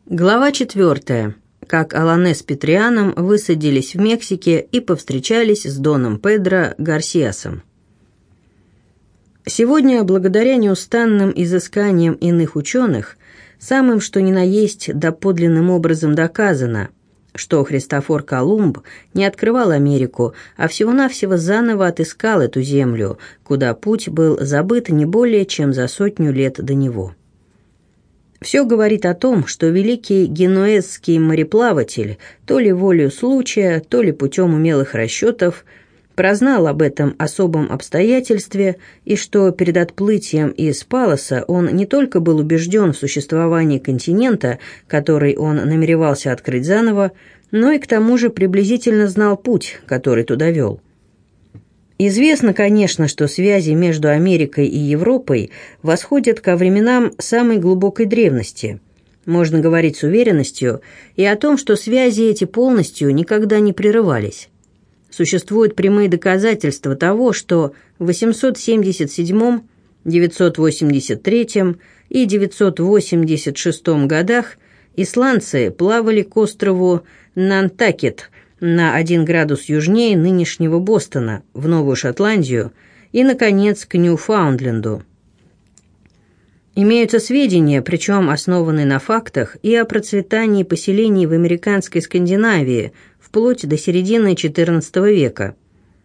Глава 4. Как Алане с Петрианом высадились в Мексике и повстречались с Доном Педро Гарсиасом. Сегодня, благодаря неустанным изысканиям иных ученых, самым что ни на есть доподлинным образом доказано, что Христофор Колумб не открывал Америку, а всего-навсего заново отыскал эту землю, куда путь был забыт не более чем за 100 лет до него. Все говорит о том, что великий генуэзский мореплаватель то ли волею случая, то ли путем умелых расчетов прознал об этом особом обстоятельстве и что перед отплытием из Палоса он не только был убежден в существовании континента, который он намеревался открыть заново, но и к тому же приблизительно знал путь, который туда вел. Известно, конечно, что связи между Америкой и Европой восходят ко временам самой глубокой древности. Можно говорить с уверенностью и о том, что связи эти полностью никогда не прерывались. Существуют прямые доказательства того, что в 877, 983 и 986 годах исландцы плавали к острову Нантакет на 1 градус южнее нынешнего Бостона, в Новую Шотландию и, наконец, к Ньюфаундленду. Имеются сведения, причем основанные на фактах, и о процветании поселений в американской Скандинавии вплоть до середины XIV века.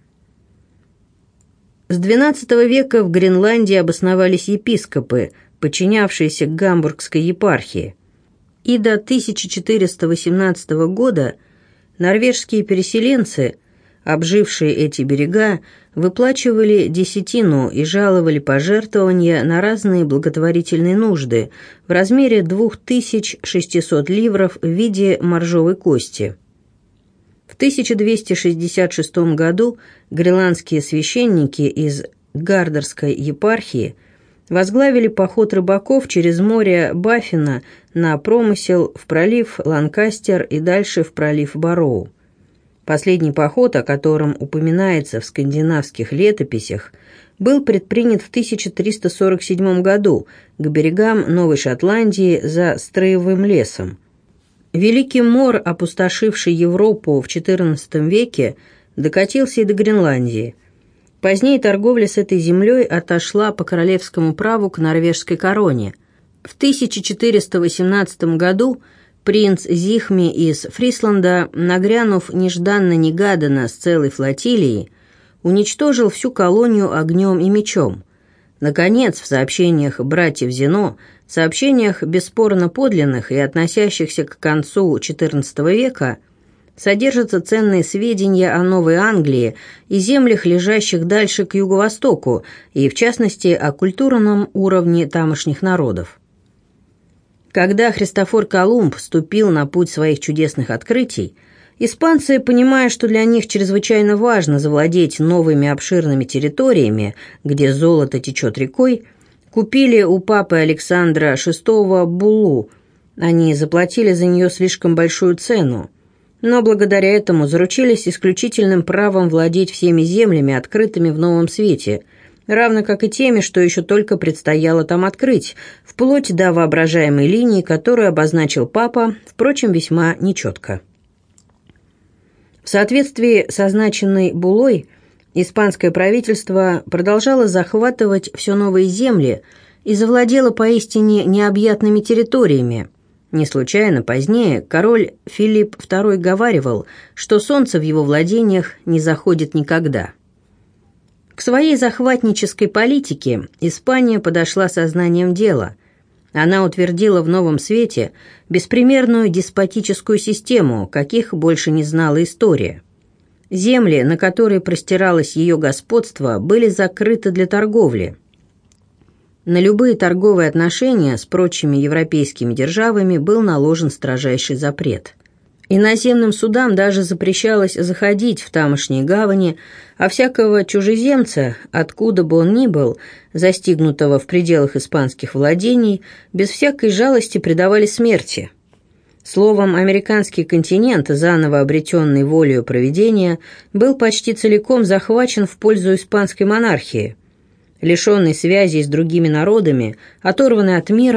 С XII века в Гренландии обосновались епископы, подчинявшиеся Гамбургской епархии, и до 1418 года норвежские переселенцы, обжившие эти берега, выплачивали десятину и жаловали пожертвования на разные благотворительные нужды в размере 2600 ливров в виде моржовой кости. В 1266 году гренландские священники из Гардерской епархии возглавили поход рыбаков через море Баффина на промысел в пролив Ланкастер и дальше в пролив Барроу. Последний поход, о котором упоминается в скандинавских летописях, был предпринят в 1347 году к берегам Новой Шотландии за Строевым лесом. Великий мор, опустошивший Европу в XIV веке, докатился и до Гренландии. Позднее торговля с этой землей отошла по королевскому праву к норвежской короне. В 1418 году принц Зихми из Фрисланда, нагрянув нежданно-негаданно с целой флотилией, уничтожил всю колонию огнем и мечом. Наконец, в сообщениях братьев Зено, сообщениях бесспорно подлинных и относящихся к концу XIV века, содержатся ценные сведения о Новой Англии и землях, лежащих дальше к юго-востоку, и, в частности, о культурном уровне тамошних народов. Когда Христофор Колумб вступил на путь своих чудесных открытий, испанцы, понимая, что для них чрезвычайно важно завладеть новыми обширными территориями, где золото течет рекой, купили у папы Александра VI буллу. Они заплатили за нее слишком большую цену, но благодаря этому заручились исключительным правом владеть всеми землями, открытыми в Новом Свете, равно как и теми, что еще только предстояло там открыть, вплоть до воображаемой линии, которую обозначил папа, впрочем, весьма нечетко. В соответствии с означенной буллой, испанское правительство продолжало захватывать все новые земли и завладело поистине необъятными территориями. Не случайно позднее король Филипп II говаривал, что солнце в его владениях не заходит никогда. К своей захватнической политике Испания подошла сознанием дела. Она утвердила в Новом Свете беспримерную деспотическую систему, каких больше не знала история. Земли, на которые простиралось ее господство, были закрыты для торговли. На любые торговые отношения с прочими европейскими державами был наложен строжайший запрет. Иноземным судам даже запрещалось заходить в тамошние гавани, а всякого чужеземца, откуда бы он ни был, застигнутого в пределах испанских владений, без всякой жалости предавали смерти. Словом, американский континент, заново обретенный волею провидения, был почти целиком захвачен в пользу испанской монархии. Лишенный связей с другими народами, оторванный от мира,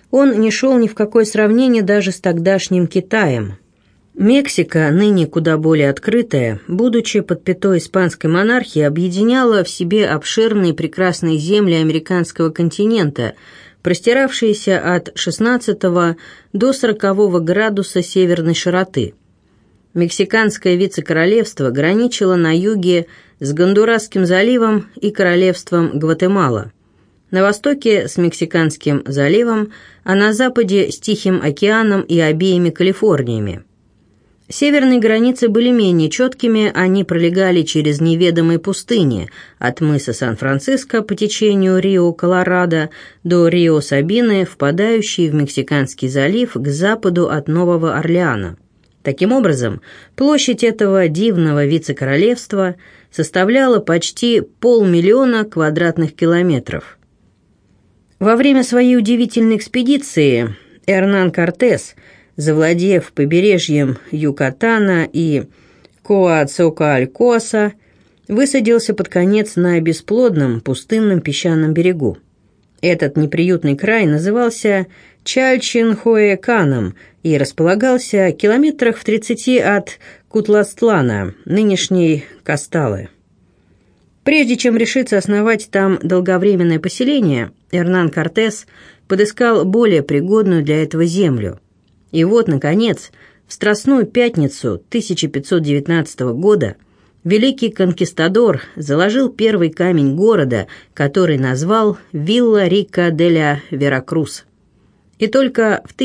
Он не шел ни в какое сравнение даже с тогдашним Китаем. Мексика, ныне куда более открытая, будучи под пятой испанской монархии, объединяла в себе обширные прекрасные земли американского континента, простиравшиеся от 16 до 40 градуса северной широты. Мексиканское вице-королевство граничило на юге с Гондурасским заливом и королевством Гватемала, на востоке с Мексиканским заливом, а на западе с Тихим океаном и обеими Калифорниями. Северные границы были менее четкими, они пролегали через неведомые пустыни, от мыса Сан-Франциско по течению Рио-Колорадо до Рио-Сабины, впадающей в Мексиканский залив к западу от Нового Орлеана. Таким образом, площадь этого дивного вице-королевства составляла почти 500 000 квадратных километров. Во время своей удивительной экспедиции Эрнан Кортес, завладев побережьем Юкатана и Коацокоалькоаса, высадился под конец на бесплодном пустынном песчаном берегу. Этот неприютный край назывался Чальчихоэканом и располагался километрах в 30 от Кутластлана, нынешней Касталы. Прежде чем решиться основать там долговременное поселение, Эрнан Кортес подыскал более пригодную для этого землю. И вот, наконец, в Страстную пятницу 1519 года великий конкистадор заложил первый камень города, который назвал Вилла-Рика-де-ля-Веракрус. И только в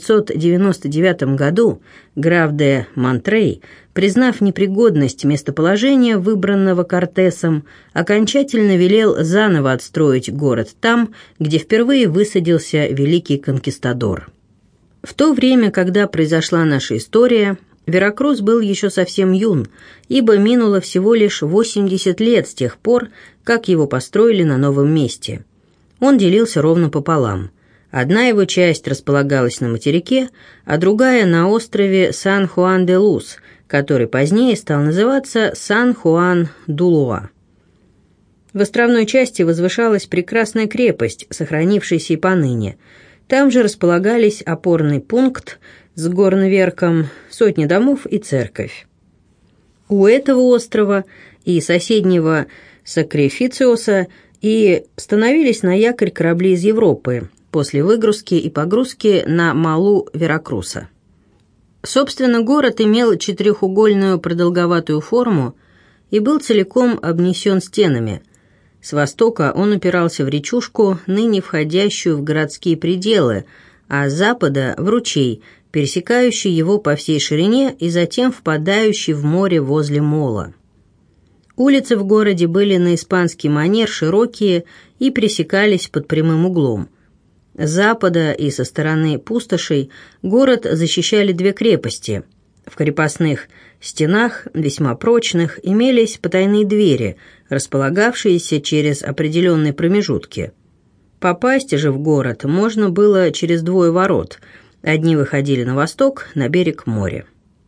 1599 году граф де Монтрей, признав непригодность местоположения, выбранного Кортесом, окончательно велел заново отстроить город там, где впервые высадился великий конкистадор. В то время, когда произошла наша история, Веракрус был еще совсем юн, ибо минуло всего лишь 80 лет с тех пор, как его построили на новом месте. Он делился ровно пополам. Одна его часть располагалась на материке, а другая на острове Сан-Хуан-де-Лус, который позднее стал называться Сан-Хуан-ду-Луа. В островной части возвышалась прекрасная крепость, сохранившаяся и поныне. Там же располагались опорный пункт с горноверком, сотни домов и церковь. У этого острова и соседнего Сакрифициоса и становились на якорь корабли из Европы после выгрузки и погрузки на малу Веракруса. Собственно, город имел четырехугольную продолговатую форму и был целиком обнесен стенами. С востока он упирался в речушку, ныне входящую в городские пределы, а с запада – в ручей, пересекающий его по всей ширине и затем впадающий в море возле мола. Улицы в городе были на испанский манер широкие и пересекались под прямым углом. С запада и со стороны пустошей город защищали две крепости. В крепостных стенах, весьма прочных, имелись потайные двери, располагавшиеся через определенные промежутки. Попасть же в город можно было через двое ворот. Одни выходили на восток, на берег моря.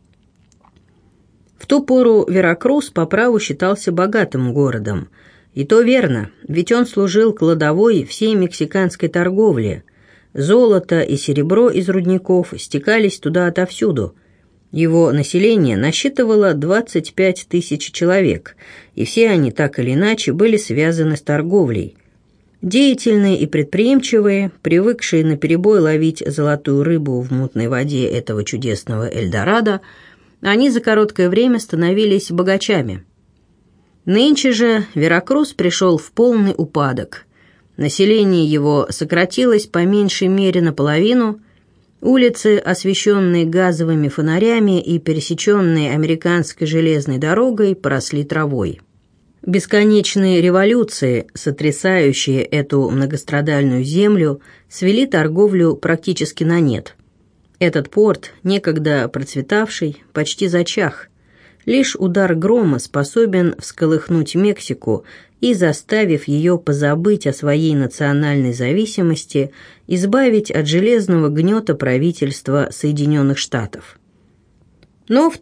В ту пору Веракрус по праву считался богатым городом. И то верно, ведь он служил кладовой всей мексиканской торговли. Золото и серебро из рудников стекались туда отовсюду. Его население насчитывало 25 000 человек, и все они так или иначе были связаны с торговлей. Деятельные и предприимчивые, привыкшие наперебой ловить золотую рыбу в мутной воде этого чудесного Эльдорадо, они за короткое время становились богачами. Нынче же Веракрус пришел в полный упадок. Население его сократилось по меньшей мере наполовину, улицы, освещенные газовыми фонарями и пересеченные американской железной дорогой, поросли травой. Бесконечные революции, сотрясающие эту многострадальную землю, свели торговлю практически на нет. Этот порт, некогда процветавший, почти зачах. Лишь удар грома способен всколыхнуть Мексику и, заставив ее позабыть о своей национальной зависимости, избавить от железного гнета правительства Соединенных Штатов. Но в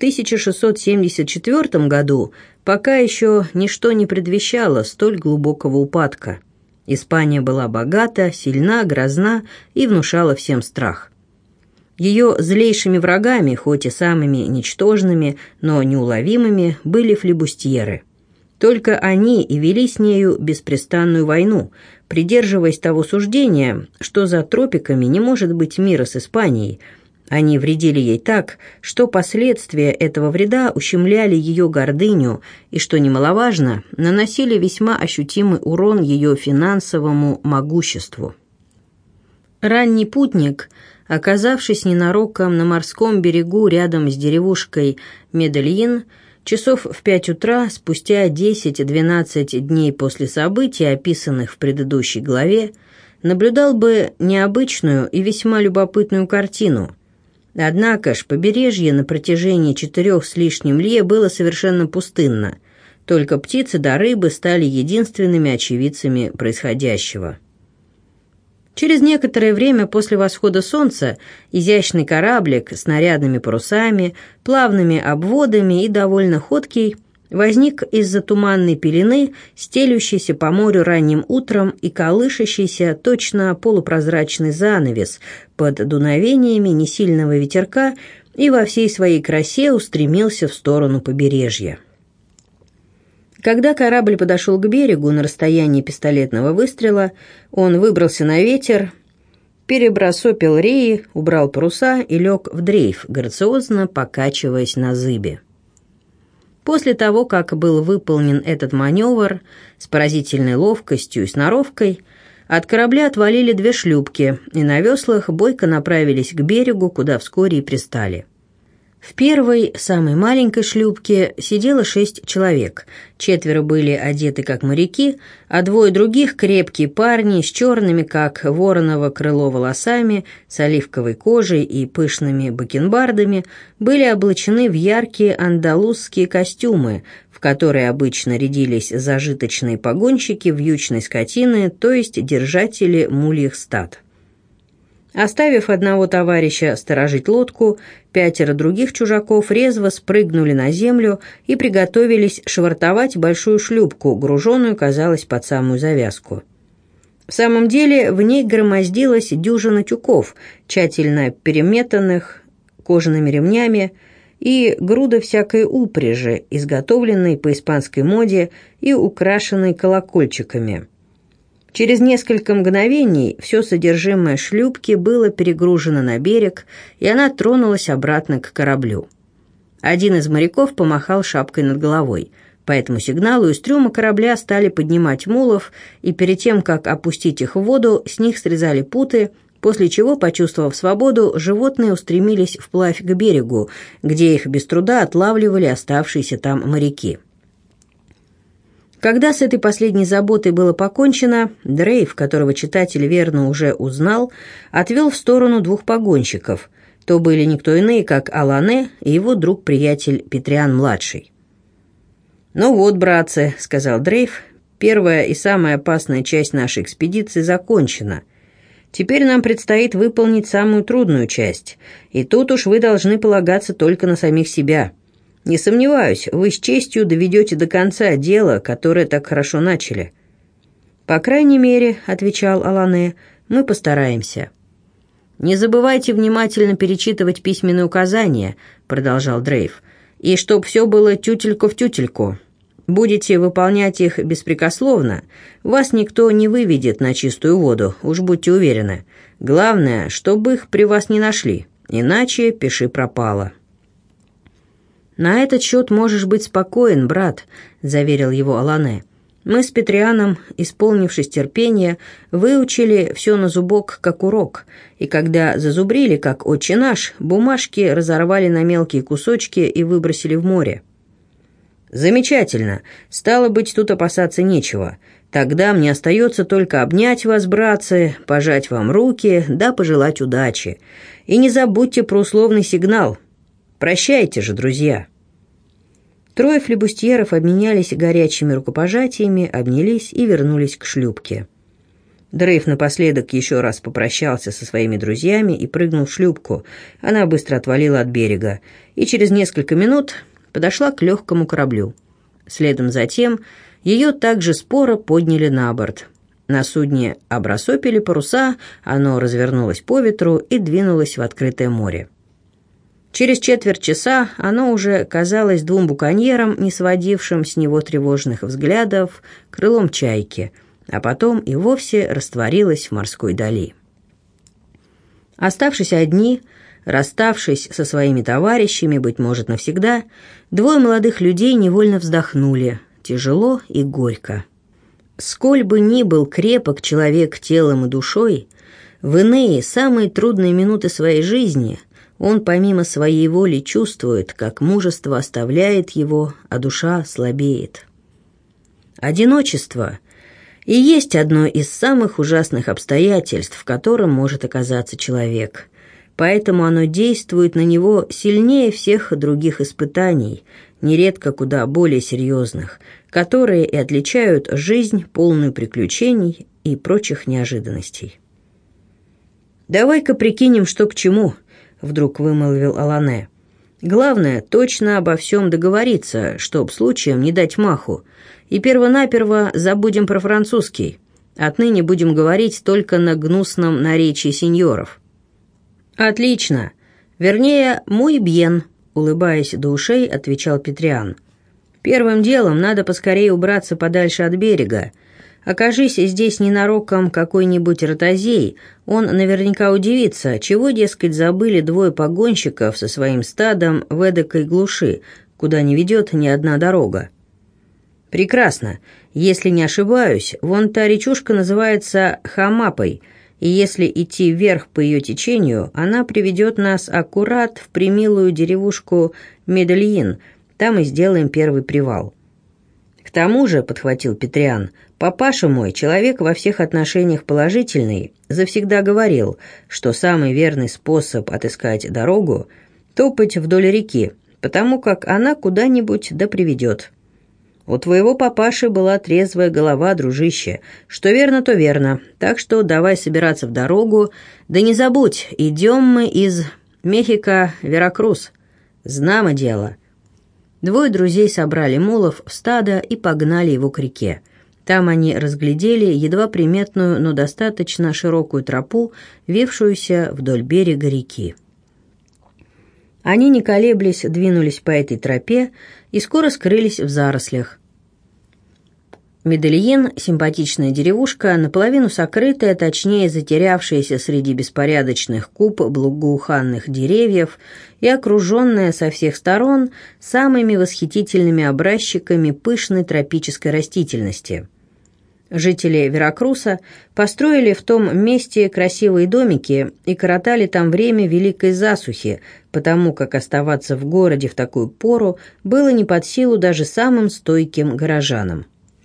1674 году пока еще ничто не предвещало столь глубокого упадка. Испания была богата, сильна, грозна и внушала всем страх. Ее злейшими врагами, хоть и самыми ничтожными, но неуловимыми, были флибустьеры. Только они и вели с нею беспрестанную войну, придерживаясь того суждения, что за тропиками не может быть мира с Испанией. Они вредили ей так, что последствия этого вреда ущемляли ее гордыню и, что немаловажно, наносили весьма ощутимый урон ее финансовому могуществу. Ранний путник, оказавшись ненароком на морском берегу рядом с деревушкой Медельин, часов в 5 утра, спустя 10-12 дней после событий, описанных в предыдущей главе, наблюдал бы необычную и весьма любопытную картину. Однако ж побережье на протяжении 4 с лишним лье было совершенно пустынно, только птицы да рыбы стали единственными очевидцами происходящего. Через некоторое время после восхода солнца изящный кораблик с нарядными парусами, плавными обводами и довольно ходкий возник из-за туманной пелены, стелющейся по морю ранним утром и колышащийся точно полупрозрачный занавес под дуновениями несильного ветерка и во всей своей красе устремился в сторону побережья. Когда корабль подошел к берегу на расстоянии пистолетного выстрела, он выбрался на ветер, перебросопил реи, убрал паруса и лег в дрейф, грациозно покачиваясь на зыбе. После того, как был выполнен этот маневр с поразительной ловкостью и сноровкой, от корабля отвалили 2 шлюпки и на веслах бойко направились к берегу, куда вскоре и пристали. В первой, самой маленькой шлюпке сидело 6 человек. 4 были одеты как моряки, а 2 других крепкие парни с черными, как вороново крыло, волосами, с оливковой кожей и пышными бакенбардами были облачены в яркие андалузские костюмы, в которые обычно рядились зажиточные погонщики вьючной скотины, то есть держатели мульих стад. Оставив одного товарища сторожить лодку, 5 других чужаков резво спрыгнули на землю и приготовились швартовать большую шлюпку, груженную, казалось, под самую завязку. В самом деле в ней громоздилась дюжина тюков, тщательно переметанных кожаными ремнями, и груда всякой упряжи, изготовленной по испанской моде и украшенной колокольчиками. Через несколько мгновений все содержимое шлюпки было перегружено на берег, и она тронулась обратно к кораблю. Один из моряков помахал шапкой над головой. По этому сигналу из трюма корабля стали поднимать мулов, и перед тем, как опустить их в воду, с них срезали путы, после чего, почувствовав свободу, животные устремились вплавь к берегу, где их без труда отлавливали оставшиеся там моряки. Когда с этой последней заботой было покончено, Дрейф, которого читатель верно уже узнал, отвел в сторону 2 погонщиков. То были никто иные, как Алане и его друг-приятель Петриан-младший. «Ну вот, братцы», — сказал Дрейф, — «первая и самая опасная часть нашей экспедиции закончена. Теперь нам предстоит выполнить самую трудную часть, и тут уж вы должны полагаться только на самих себя. Не сомневаюсь, вы с честью доведете до конца дело, которое так хорошо начали». «По крайней мере», — отвечал Алане, — «мы постараемся». «Не забывайте внимательно перечитывать письменные указания», — продолжал Дрейф, «и чтоб все было тютельку в тютельку. Будете выполнять их беспрекословно, вас никто не выведет на чистую воду, уж будьте уверены. Главное, чтобы их при вас не нашли, иначе пиши пропало». «На этот счет можешь быть спокоен, брат», — заверил его Алане. «Мы с Петрианом, исполнившись терпения, выучили все на зубок, как урок, и когда зазубрили, как «Отче наш», бумажки разорвали на мелкие кусочки и выбросили в море». «Замечательно. Стало быть, тут опасаться нечего. Тогда мне остается только обнять вас, братцы, пожать вам руки, да пожелать удачи. И не забудьте про условный сигнал. Прощайте же, друзья». 3 флибустьеров обменялись горячими рукопожатиями, обнялись и вернулись к шлюпке. Дрейф напоследок еще раз попрощался со своими друзьями и прыгнул в шлюпку. Она быстро отвалила от берега и через несколько минут подошла к легкому кораблю. Следом за тем ее также споро подняли на борт. На судне обрасопили паруса, оно развернулось по ветру и двинулось в открытое море. Через четверть часа оно уже казалось двум буконьерам, не сводившим с него тревожных взглядов, крылом чайки, а потом и вовсе растворилось в морской дали. Оставшись одни, расставшись со своими товарищами, быть может, навсегда, двое молодых людей невольно вздохнули, тяжело и горько. Сколь бы ни был крепок человек телом и душой, в иные, самые трудные минуты своей жизни он помимо своей воли чувствует, как мужество оставляет его, а душа слабеет. Одиночество и есть одно из самых ужасных обстоятельств, в котором может оказаться человек, поэтому оно действует на него сильнее всех других испытаний, нередко куда более серьезных, которые и отличают жизнь, полную приключений и прочих неожиданностей. «Давай-ка прикинем, что к чему», — вдруг вымолвил Алане. «Главное, точно обо всем договориться, чтоб случаем не дать маху, и первонаперво забудем про французский. Отныне будем говорить только на гнусном наречии сеньоров». «Отлично. Вернее, muy bien», — улыбаясь до ушей, отвечал Петриан. «Первым делом надо поскорее убраться подальше от берега. Окажись здесь ненароком какой-нибудь ротозей, он наверняка удивится, чего, дескать, забыли двое погонщиков со своим стадом в эдакой глуши, куда не ведет ни одна дорога». «Прекрасно. Если не ошибаюсь, вон та речушка называется Хамапой, и если идти вверх по ее течению, она приведет нас аккурат в примилую деревушку Медельин, там и сделаем первый привал». «К тому же», — подхватил Петриан, — «папаша мой, человек во всех отношениях положительный, завсегда говорил, что самый верный способ отыскать дорогу — топать вдоль реки, потому как она куда-нибудь да приведет. У твоего папаши была трезвая голова, дружище. Что верно, то верно. Так что давай собираться в дорогу. Да не забудь, идем мы из Мехико в Веракрус. Знамо дело». Двое друзей собрали мулов в стадо и погнали его к реке. Там они разглядели едва приметную, но достаточно широкую тропу, вившуюся вдоль берега реки. Они, не колеблясь, двинулись по этой тропе и скоро скрылись в зарослях. Медельин — симпатичная деревушка, наполовину сокрытая, точнее затерявшаяся среди беспорядочных куп благоуханных деревьев и окруженная со всех сторон самыми восхитительными образчиками пышной тропической растительности. Жители Веракруса построили в том месте красивые домики и коротали там время великой засухи, потому как оставаться в городе в такую пору было не под силу даже самым стойким горожанам.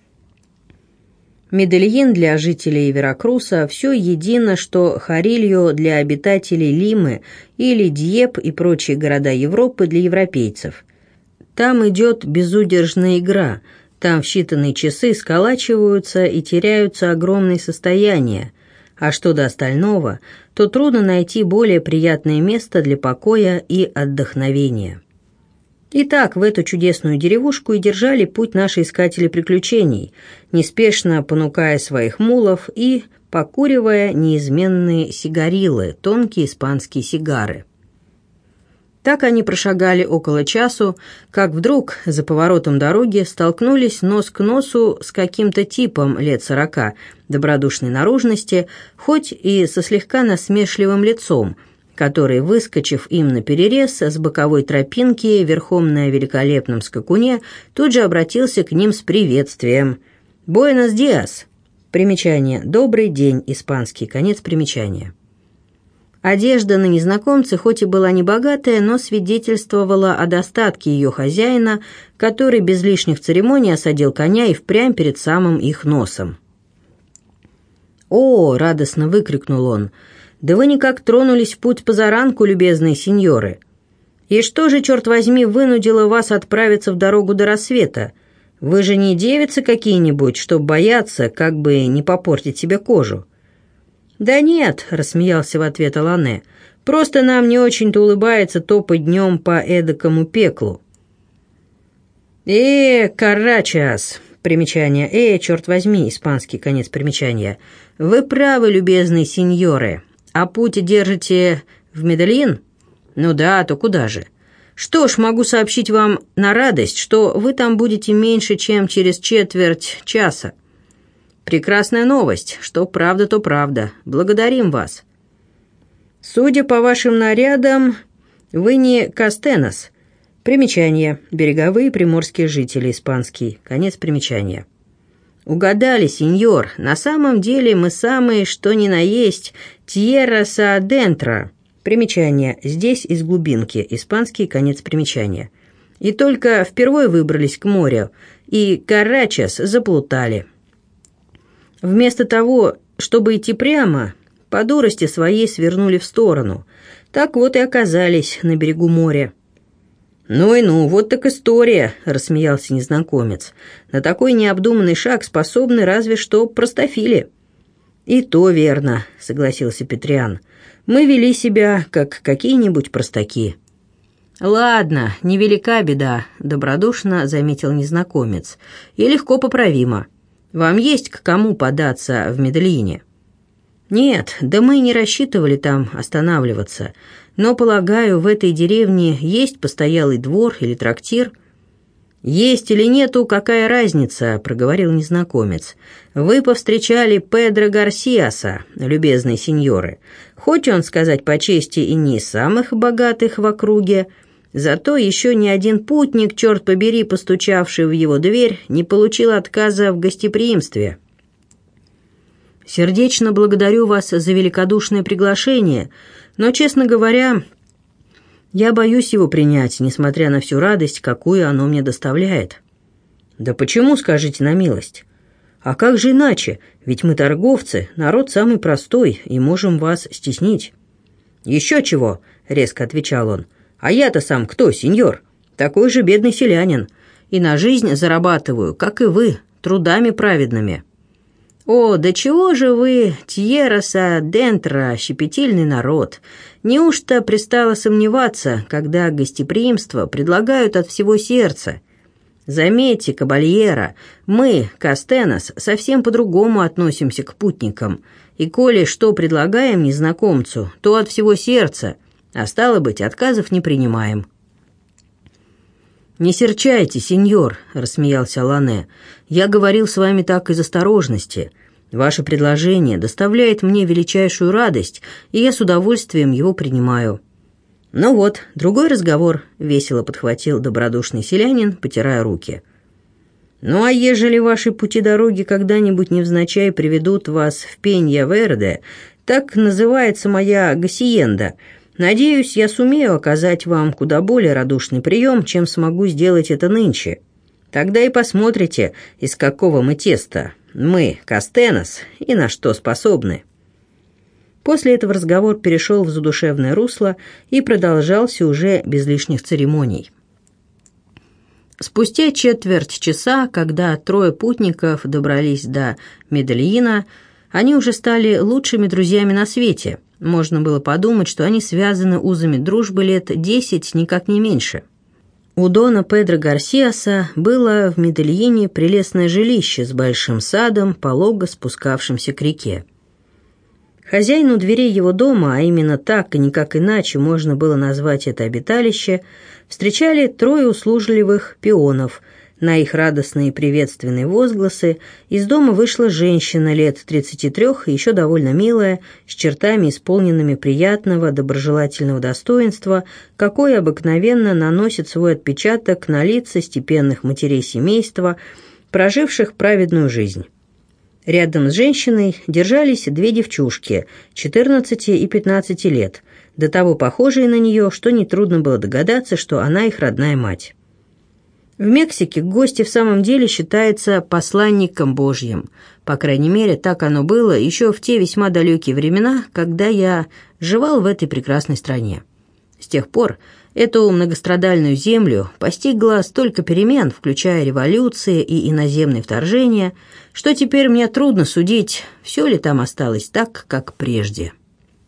Медельин для жителей Веракруса все едино, что Харильо для обитателей Лимы или Дьеп и прочие города Европы для европейцев. Там идет безудержная игра, там в считанные часы сколачиваются и теряются огромные состояния, а что до остального, то трудно найти более приятное место для покоя и отдохновения. Итак, в эту чудесную деревушку и держали путь наши искатели приключений, неспешно понукая своих мулов и покуривая неизменные сигарилы, тонкие испанские сигары. Так они прошагали около часу, как вдруг за поворотом дороги столкнулись нос к носу с каким-то типом лет 40, добродушной наружности, хоть и со слегка насмешливым лицом, который, выскочив им наперерез с боковой тропинки верхом на великолепном скакуне, тут же обратился к ним с приветствием. «Буэнос диас». Примечание. «Добрый день», испанский. Конец примечания. Одежда на незнакомце хоть и была небогатая, но свидетельствовала о достатке ее хозяина, который без лишних церемоний осадил коня и впрямь перед самым их носом. «О!» — радостно выкрикнул он. «Да вы никак тронулись в путь позаранку, любезные сеньоры! И что же, черт возьми, вынудило вас отправиться в дорогу до рассвета? Вы же не девицы какие-нибудь, чтоб бояться, как бы не попортить себе кожу». «Да нет», — рассмеялся в ответ Алане, — «просто нам не очень-то улыбается топать днем по эдакому пеклу». «Карачас, Примечание. Черт возьми, испанский конец примечания. Вы правы, любезные сеньоры. А путь держите в Медельин? Ну да, то куда же? Что ж, могу сообщить вам на радость, что вы там будете меньше, чем через четверть часа. Прекрасная новость. Что правда, то правда. Благодарим вас. Судя по вашим нарядам, вы не Кастенос. Примечание. Береговые приморские жители, испанский. Конец примечания. Угадали, сеньор. На самом деле мы самые, что ни на есть, Тьерра Адентро. Примечание. Здесь из глубинки. Испанский. Конец примечания. И только впервые выбрались к морю, и Карачас заплутали. Вместо того, чтобы идти прямо, по дурости своей свернули в сторону. Так вот и оказались на берегу моря. «Ну и ну, вот так история», — рассмеялся незнакомец. «На такой необдуманный шаг способны разве что простофили». «И то верно», — согласился Петриан. «Мы вели себя, как какие-нибудь простаки». «Ладно, невелика беда», — добродушно заметил незнакомец. «И легко поправимо. Вам есть к кому податься в Медельине?» «Нет, да мы не рассчитывали там останавливаться. Но, полагаю, в этой деревне есть постоялый двор или трактир?» «Есть или нету, какая разница?» – проговорил незнакомец. «Вы повстречали Педро Гарсиаса, любезные сеньоры. Хоть он, сказать по чести, и не из самых богатых в округе, зато еще ни один путник, черт побери, постучавший в его дверь, не получил отказа в гостеприимстве». «Сердечно благодарю вас за великодушное приглашение, но, честно говоря, я боюсь его принять, несмотря на всю радость, какую оно мне доставляет». «Да почему, скажите на милость? А как же иначе? Ведь мы торговцы, народ самый простой, и можем вас стеснить». «Еще чего?» — резко отвечал он. «А я-то сам кто, сеньор? Такой же бедный селянин, и на жизнь зарабатываю, как и вы, трудами праведными». «О, да чего же вы, Тьерра Адентро, щепетильный народ! Неужто пристало сомневаться, когда гостеприимство предлагают от всего сердца? Заметьте, кабальера, мы, Кастенос, совсем по-другому относимся к путникам, и коли что предлагаем незнакомцу, то от всего сердца, а стало быть, отказов не принимаем». «Не серчайте, сеньор», — рассмеялся Лане. «Я говорил с вами так из осторожности. Ваше предложение доставляет мне величайшую радость, и я с удовольствием его принимаю». «Ну вот, другой разговор», — весело подхватил добродушный селянин, потирая руки. «Ну а ежели ваши пути-дороги когда-нибудь невзначай приведут вас в Пенья-Верде, так называется моя гасиенда, надеюсь, я сумею оказать вам куда более радушный прием, чем смогу сделать это нынче. Тогда и посмотрите, из какого мы теста. Мы, Кастенос, и на что способны». После этого разговор перешел в задушевное русло и продолжался уже без лишних церемоний. Спустя четверть часа, когда трое путников добрались до Медельина, они уже стали лучшими друзьями на свете. Можно было подумать, что они связаны узами дружбы лет 10, никак не меньше. У дона Педро Гарсиаса было в Медельине прелестное жилище с большим садом, полого спускавшимся к реке. Хозяину дверей его дома, а именно так и никак иначе можно было назвать это обиталище, встречали трое услужливых пионов. На их радостные приветственные возгласы из дома вышла женщина лет 33, еще довольно милая, с чертами, исполненными приятного, доброжелательного достоинства, какой обыкновенно наносит свой отпечаток на лица степенных матерей семейства, проживших праведную жизнь. Рядом с женщиной держались две девчушки, 14 и 15 лет, до того похожие на нее, что нетрудно было догадаться, что она их родная мать. В Мексике гость в самом деле считается посланником Божьим. По крайней мере, так оно было еще в те весьма далекие времена, когда я жевал в этой прекрасной стране. С тех пор эту многострадальную землю постигло столько перемен, включая революции и иноземные вторжения, что теперь мне трудно судить, все ли там осталось так, как прежде.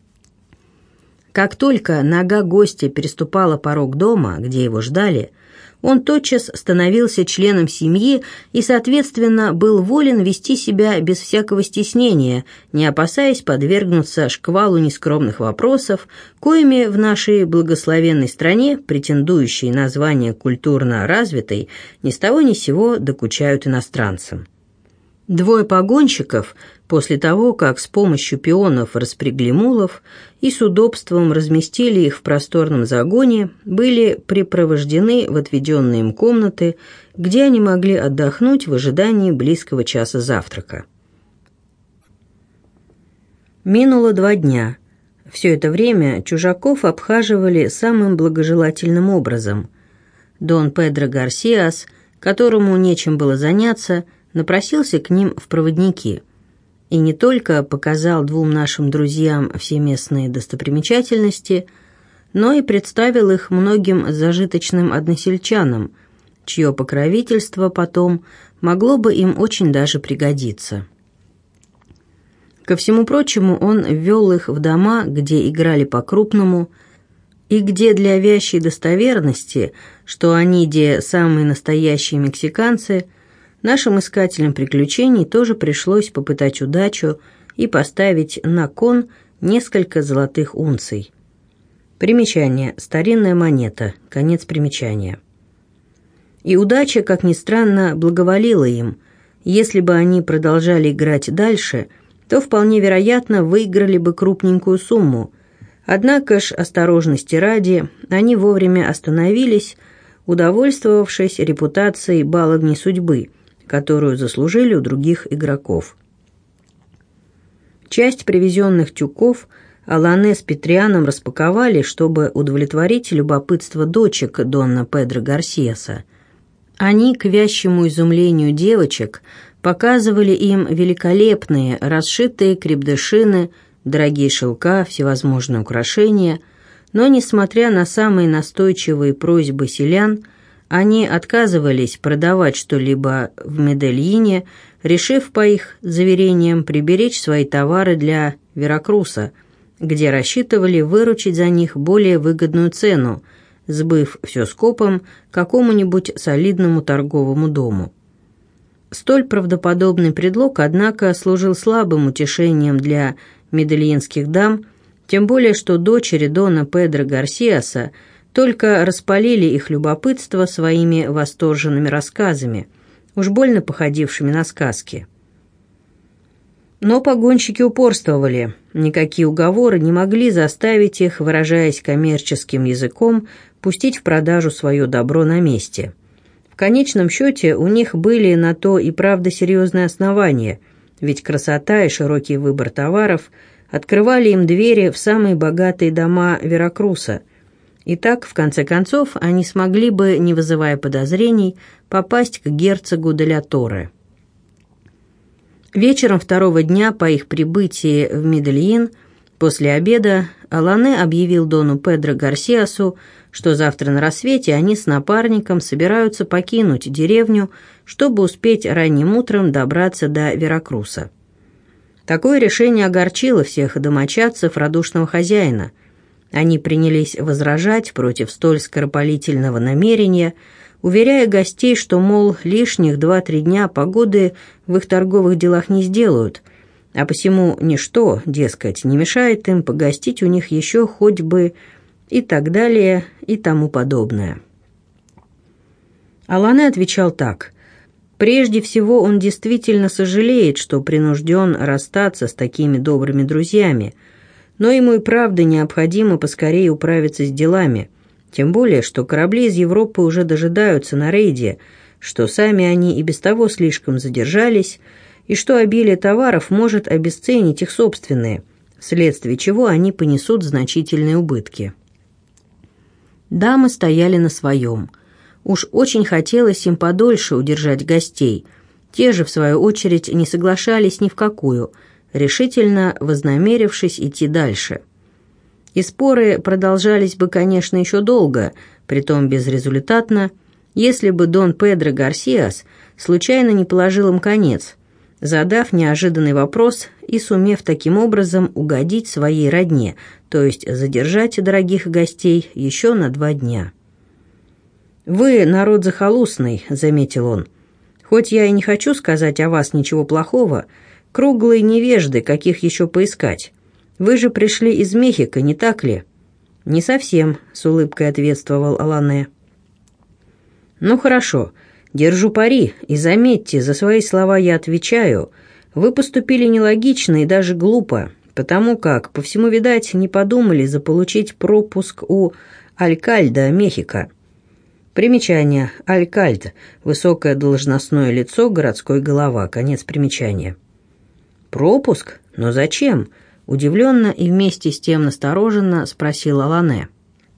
Как только нога гостя переступала порог дома, где его ждали, он тотчас становился членом семьи и, соответственно, был волен вести себя без всякого стеснения, не опасаясь подвергнуться шквалу нескромных вопросов, коими в нашей благословенной стране, претендующей на звание культурно развитой, ни с того ни с сего докучают иностранцам. Двое погонщиков, после того, как с помощью пионов распрягли мулов и с удобством разместили их в просторном загоне, были припровождены в отведенные им комнаты, где они могли отдохнуть в ожидании близкого часа завтрака. Минуло 2 дня. Все это время чужаков обхаживали самым благожелательным образом. Дон Педро Гарсиас, которому нечем было заняться, напросился к ним в проводники и не только показал 2 нашим друзьям все местные достопримечательности, но и представил их многим зажиточным односельчанам, чье покровительство потом могло бы им очень даже пригодиться. Ко всему прочему, он ввел их в дома, где играли по-крупному, и где для вящей достоверности, что они де самые настоящие мексиканцы, нашим искателям приключений тоже пришлось попытать удачу и поставить на кон несколько золотых унций. Примечание. Старинная монета. Конец примечания. И удача, как ни странно, благоволила им. Если бы они продолжали играть дальше, то вполне вероятно выиграли бы крупненькую сумму. Однако ж, осторожности ради, они вовремя остановились, удовольствовавшись репутацией баловней судьбы, которую заслужили у других игроков. Часть привезенных тюков Алане с Петрианом распаковали, чтобы удовлетворить любопытство дочек Дона Педро Гарсиаса. Они, к вящему изумлению девочек, показывали им великолепные, расшитые крепдышины, дорогие шелка, всевозможные украшения, но, несмотря на самые настойчивые просьбы селян, они отказывались продавать что-либо в Медельине, решив по их заверениям приберечь свои товары для Веракруса, где рассчитывали выручить за них более выгодную цену, сбыв все скопом какому-нибудь солидному торговому дому. Столь правдоподобный предлог, однако, служил слабым утешением для медельинских дам, тем более что дочери Дона Педро Гарсиаса только распалили их любопытство своими восторженными рассказами, уж больно походившими на сказки. Но погонщики упорствовали, никакие уговоры не могли заставить их, выражаясь коммерческим языком, пустить в продажу свое добро на месте. В конечном счете у них были на то и правда серьезные основания, ведь красота и широкий выбор товаров открывали им двери в самые богатые дома Веракруса. И так, в конце концов, они смогли бы, не вызывая подозрений, попасть к герцогу де ля Торре. Вечером 2-го дня по их прибытии в Медельин, после обеда, Алане объявил Дону Педро Гарсиасу, что завтра на рассвете они с напарником собираются покинуть деревню, чтобы успеть ранним утром добраться до Веракруса. Такое решение огорчило всех домочадцев радушного хозяина. Они принялись возражать против столь скоропалительного намерения, уверяя гостей, что, мол, лишних 2-3 дня погоды в их торговых делах не сделают, а посему ничто, дескать, не мешает им погостить у них еще хоть бы и так далее и тому подобное. Алане отвечал так. Прежде всего, он действительно сожалеет, что принужден расстаться с такими добрыми друзьями, но ему и правда необходимо поскорее управиться с делами, тем более, что корабли из Европы уже дожидаются на рейде, что сами они и без того слишком задержались, и что обилие товаров может обесценить их собственные, вследствие чего они понесут значительные убытки. Дамы стояли на своем. Уж очень хотелось им подольше удержать гостей. Те же, в свою очередь, не соглашались ни в какую, решительно вознамерившись идти дальше. И споры продолжались бы, конечно, еще долго, притом безрезультатно, если бы Дон Педро Гарсиас случайно не положил им конец, задав неожиданный вопрос и сумев таким образом угодить своей родне, то есть задержать дорогих гостей еще на 2 дня. «Вы народ захолустный», — заметил он. «Хоть я и не хочу сказать о вас ничего плохого, круглые невежды, каких еще поискать. Вы же пришли из Мехико, не так ли?» «Не совсем», — с улыбкой ответствовал Алане. «Ну хорошо, держу пари, и заметьте, за свои слова я отвечаю. Вы поступили нелогично и даже глупо, потому как, по всему видать, не подумали заполучить пропуск у алькальда Мехико». Примечание. Алькальд. Высокое должностное лицо, городской голова. Конец примечания. «Пропуск? Но зачем?» Удивленно и вместе с тем настороженно спросил Алане.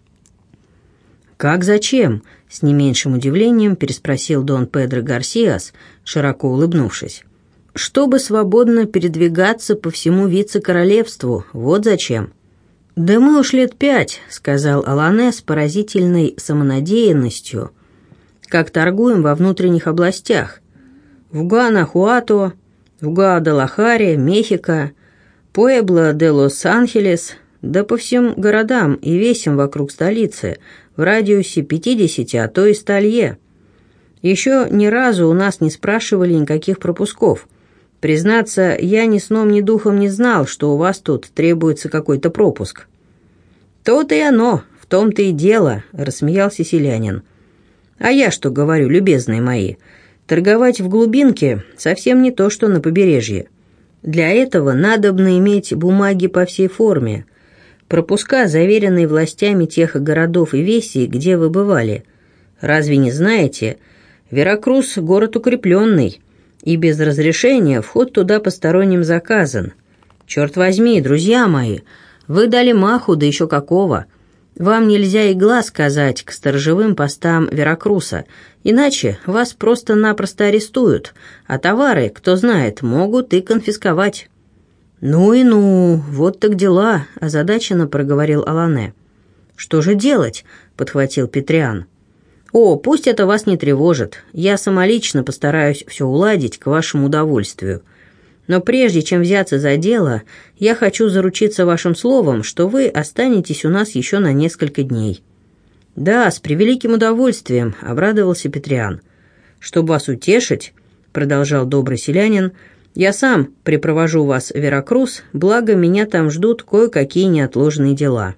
«Как зачем?» — с не меньшим удивлением переспросил Дон Педро Гарсиас, широко улыбнувшись. «Чтобы свободно передвигаться по всему вице-королевству, вот зачем». «Да мы уж лет 5, — сказал Алане с поразительной самонадеянностью, — как торгуем во внутренних областях. В Гуанахуато, в Гуадалахаре, Мехико, Пуэбло де Лос-Анхелес, да по всем городам и весям вокруг столицы, в радиусе 50, а то и 100 лье. Еще ни разу у нас не спрашивали никаких пропусков. Признаться, я ни сном, ни духом не знал, что у вас тут требуется какой-то пропуск». «То-то и оно, в том-то и дело», — рассмеялся селянин. «А я что говорю, любезные мои, торговать в глубинке совсем не то, что на побережье. Для этого надобно иметь бумаги по всей форме, пропуска, заверенные властями тех городов и весей, где вы бывали. Разве не знаете, Веракрус — город укрепленный, и без разрешения вход туда посторонним заказан. Черт возьми, друзья мои, вы дали маху, да еще какого. Вам нельзя и глаз сказать к сторожевым постам Веракруса, иначе вас просто-напросто арестуют, а товары, кто знает, могут и конфисковать». «Ну и ну, вот так дела», – озадаченно проговорил Алане. «Что же делать?» – подхватил Петриан. «О, пусть это вас не тревожит. Я самолично постараюсь все уладить к вашему удовольствию. Но прежде чем взяться за дело, я хочу заручиться вашим словом, что вы останетесь у нас еще на несколько дней». «Да, с превеликим удовольствием», — обрадовался Петриан. «Чтобы вас утешить», — продолжал добрый селянин, «я сам припровожу вас в Веракрус, благо меня там ждут кое-какие неотложные дела».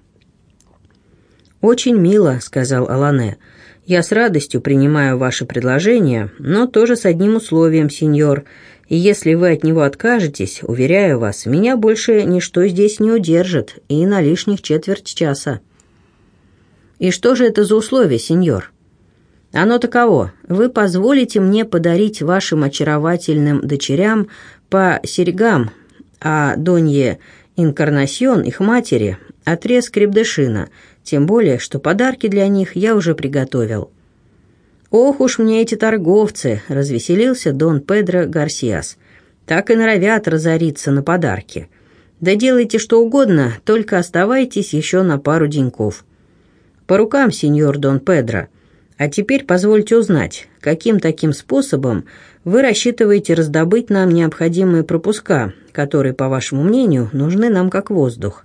«Очень мило», — сказал Алане. «Я с радостью принимаю ваше предложение, но тоже с одним условием, сеньор, и если вы от него откажетесь, уверяю вас, меня больше ничто здесь не удержит и на лишних четверть часа». «И что же это за условие, сеньор?» «Оно таково. Вы позволите мне подарить вашим очаровательным дочерям по серьгам, а Донье Инкарнасьон, их матери, отрез крепдышина, тем более, что подарки для них я уже приготовил». «Ох уж мне эти торговцы!» — развеселился Дон Педро Гарсиас. «Так и норовят разориться на подарки. Да делайте что угодно, только оставайтесь еще на пару деньков». «По рукам, сеньор Дон Педро. А теперь позвольте узнать, каким таким способом вы рассчитываете раздобыть нам необходимые пропуска, которые, по вашему мнению, нужны нам как воздух?»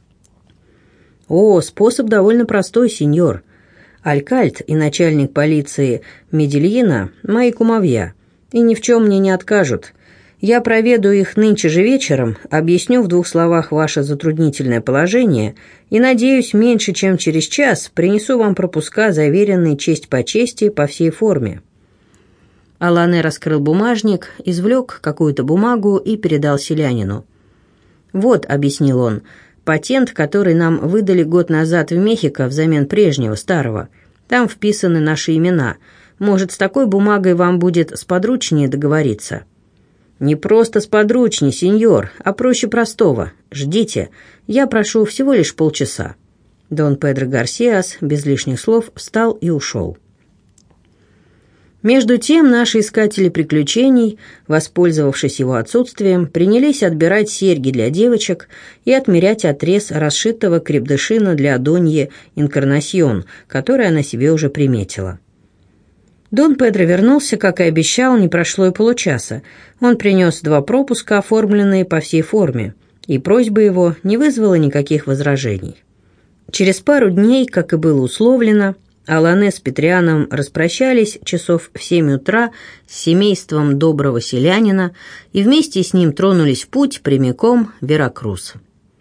«О, способ довольно простой, сеньор. Алькальд и начальник полиции Медельина – мои кумовья, и ни в чем мне не откажут. Я проведу их нынче же вечером, объясню в 2 словах ваше затруднительное положение и, надеюсь, меньше чем через час принесу вам пропуска, заверенные честь по чести по всей форме». Алане раскрыл бумажник, извлек какую-то бумагу и передал селянину. «Вот», — объяснил он, — «патент, который нам выдали год назад в Мехико взамен прежнего, старого. Там вписаны наши имена. Может, с такой бумагой вам будет сподручнее договориться». «Не просто сподручней, сеньор, а проще простого. Ждите, я прошу всего лишь полчаса». Дон Педро Гарсиас без лишних слов встал и ушел. Между тем наши искатели приключений, воспользовавшись его отсутствием, принялись отбирать серьги для девочек и отмерять отрез расшитого крепдышина для Доньи Инкарнасьон, который она себе уже приметила. Дон Педро вернулся, как и обещал, не прошло и получаса. Он принес 2 пропуска, оформленные по всей форме, и просьба его не вызвала никаких возражений. Через пару дней, как и было условлено, Алане с Петрианом распрощались часов в 7 утра с семейством доброго селянина и вместе с ним тронулись в путь прямиком в Веракрус.